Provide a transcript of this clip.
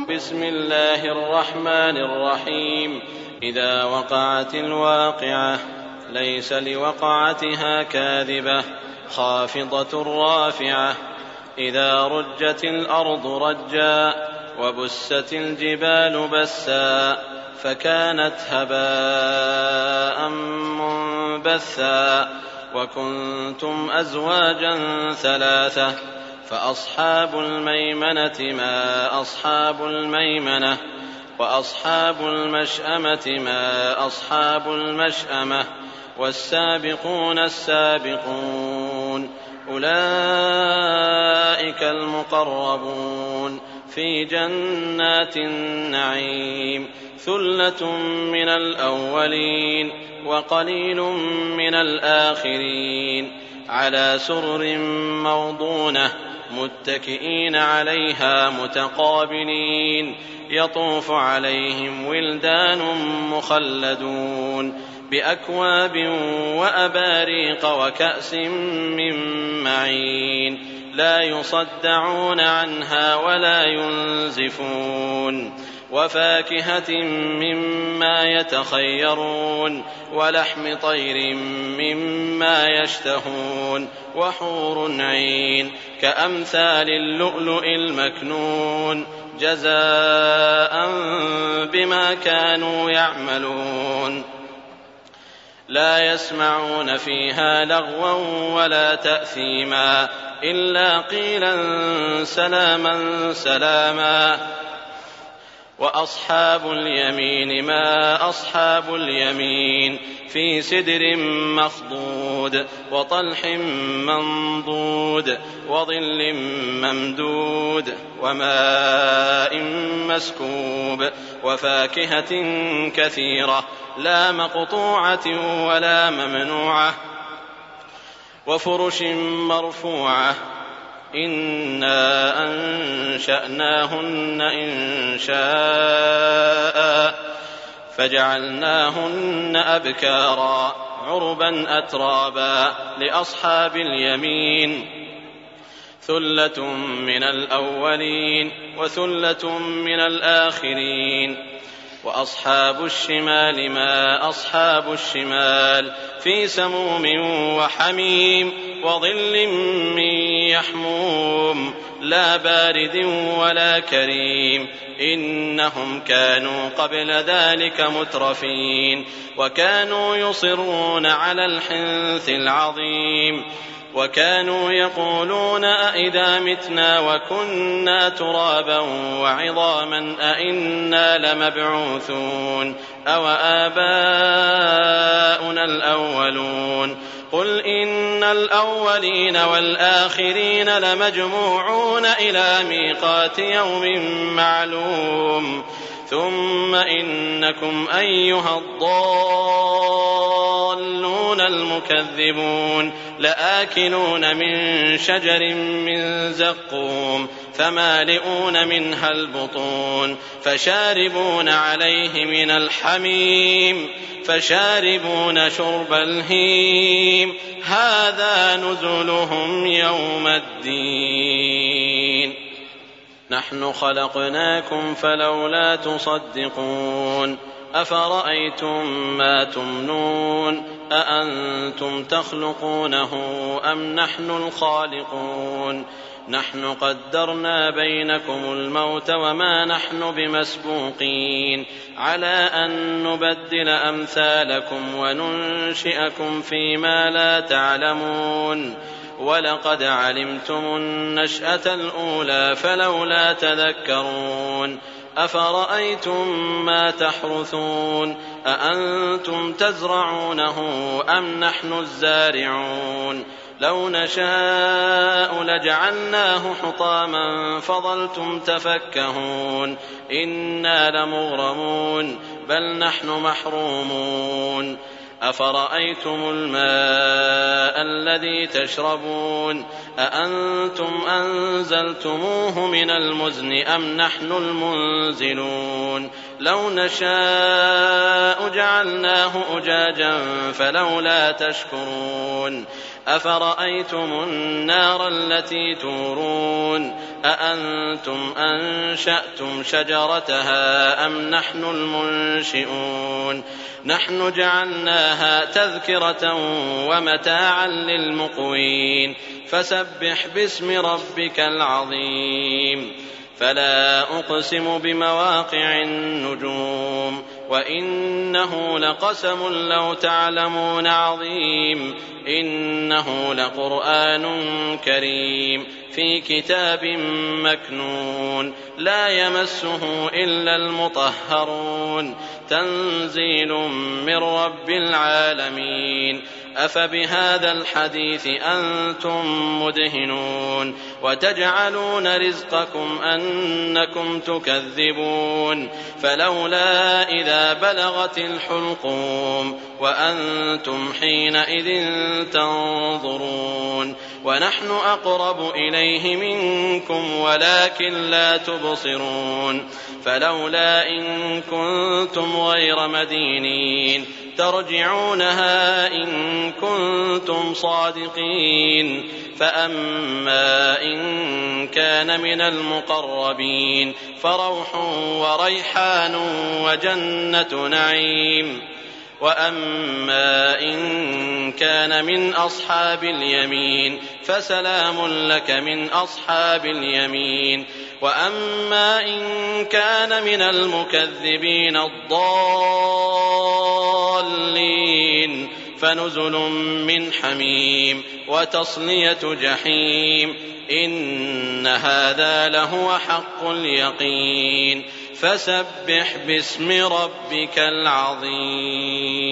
بسم الله الرحمن الرحيم. إذا وقعت الواقعة ليس لوقعتها كاذبة خافضة رافعة. إذا رجت الأرض رجا وبست الجبال بسا فكانت هباء منبثا. وكنتم أزواجا ثلاثة فأصحاب الميمنة ما أصحاب الميمنة وأصحاب المشأمة ما أصحاب المشأمة والسابقون السابقون أولئك المقربون في جنات النعيم. ثلة من الأولين وقليل من الآخرين على سرر موضونة متكئين عليها متقابلين يطوف عليهم ولدان مخلدون بأكواب وأباريق وكأس من معين لا يصدعون عنها ولا ينزفون. وفاكهة مما يتخيرون ولحم طير مما يشتهون وحور عين كأمثال اللؤلؤ المكنون جزاء بما كانوا يعملون. لا يسمعون فيها لغوا ولا تأثيما إلا قيلا سلاما سلاما. وأصحاب اليمين ما أصحاب اليمين في سدر مخضود وطلح منضود وظل ممدود وماء مسكوب وفاكهة كثيرة لا مقطوعة ولا ممنوعة وفرش مرفوعة. إنا أنشأناهن إنشاء فجعلناهن أبكارا عربا أترابا لأصحاب اليمين. ثلة من الأولين وثلة من الآخرين. وأصحاب الشمال ما أصحاب الشمال في سموم وحميم وظل من يحموم لا بارد ولا كريم إنهم كانوا قبل ذلك مترفين وكانوا يصرون على الحنث العظيم وكانوا يقولون أئذا متنا وكنا ترابا وعظاما أئنا لمبعوثون أو آباؤنا الأولون. قل إن الأولين والآخرين لمجموعون إلى ميقات يوم معلوم. ثم إنكم أيها الضالون المكذبون لآكلون من شجر من زقوم فمالئون منها البطون فشاربون عليه من الحميم فشاربون شرب الهيم هذا نزلهم يوم الدين. نحن خلقناكم فلولا تصدقون. أفرأيتم ما تمنون أأنتم تخلقونه أم نحن الخالقون. نحن قدرنا بينكم الموت وما نحن بمسبوقين على أن نبدل أمثالكم وننشئكم فيما لا تعلمون. ولقد علمتم النشأة الأولى فلولا تذكرون. أفرأيتم ما تحرثون أأنتم تزرعونه أم نحن الزارعون. لو نشاء لجعلناه حطاما فظلتم تفكهون إنا لمغرمون بل نحن محرومون. أفرأيتم الماء الذي تشربون أأنتم أنزلتموه من المزن أم نحن المنزلون. لو نشاء جعلناه أجاجا فلولا تشكرون. أفرأيتم النار التي تورون أأنتم أنشأتم شجرتها أم نحن المنشئون نحن جعلناها تذكرة ومتاعا للمقوين فسبح باسم ربك العظيم فلا أقسم بمواقع النجوم وإنه لقسم لو تعلمون عظيم إنه لقرآن كريم في كتاب مكنون لا يمسه إلا المطهرون تنزيل من رب العالمين أفبهذا الحديث أنتم مدهنون وتجعلون رزقكم أنكم تكذبون فلولا إذا بلغت الحلقوم وأنتم حينئذ تنظرون ونحن أقرب إليه منكم ولكن لا تبصرون فلولا إن كنتم غير مدينين ترجعونها إن كنتم صادقين فأما إن كان من المقربين فروح وريحان وجنة نعيم وأما إن كان من أصحاب اليمين فسلام لك من أصحاب اليمين وأما إن كان من المكذبين الضالين فنزل من حميم وتصلية جحيم إن هذا لهو حق اليقين فسبح باسم ربك العظيم.